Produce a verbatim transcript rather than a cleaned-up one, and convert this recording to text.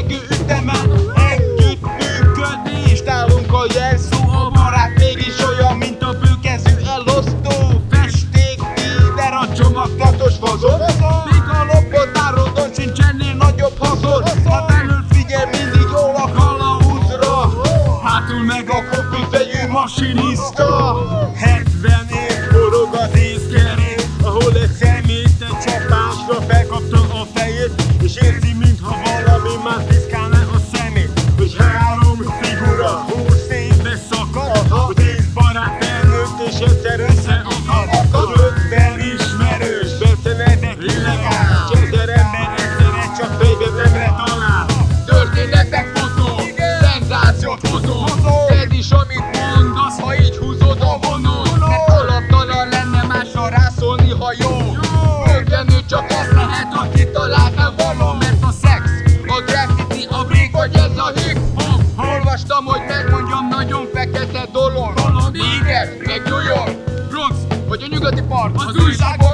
sebességű ütemen együtt működni, és nálunk a jelszó a barát mégis olyan, mint a bőkezű elosztó festék, tíder a csomagtartós fazon, míg a lopott árodon sincs ennél nagyobb haszon. Hát elől figyel mindig jól a kalauzra, hátul meg a kopifejű masinista. hetven év forog az észkerék, ahol egy szemét egy csapásra felkapta a fejét, és érzi, mintha valami már piszkálna a szemét. Hogy három figura húsz éve szakad, hogy tíz barát felnőtt és egyszer összeakad. ötven ismerős, becenedek illegális, ezer ember egyszerre csak fejben nemre talál. Történetek fotó, szenzációt hozó, tedd is amit mondasz, ha így húzod a vonót, mert alaptalan lenne másra rászólni, ha jó. Rögtönül csak az lehet, aki talált nem való, mert a szex, a graffiti, a break vagy ez a hip-hop. Olvastam, hogy megmondjam, nagyon fekete dolog. Igen, meg New York, Bronx vagy a nyugati part, az újságban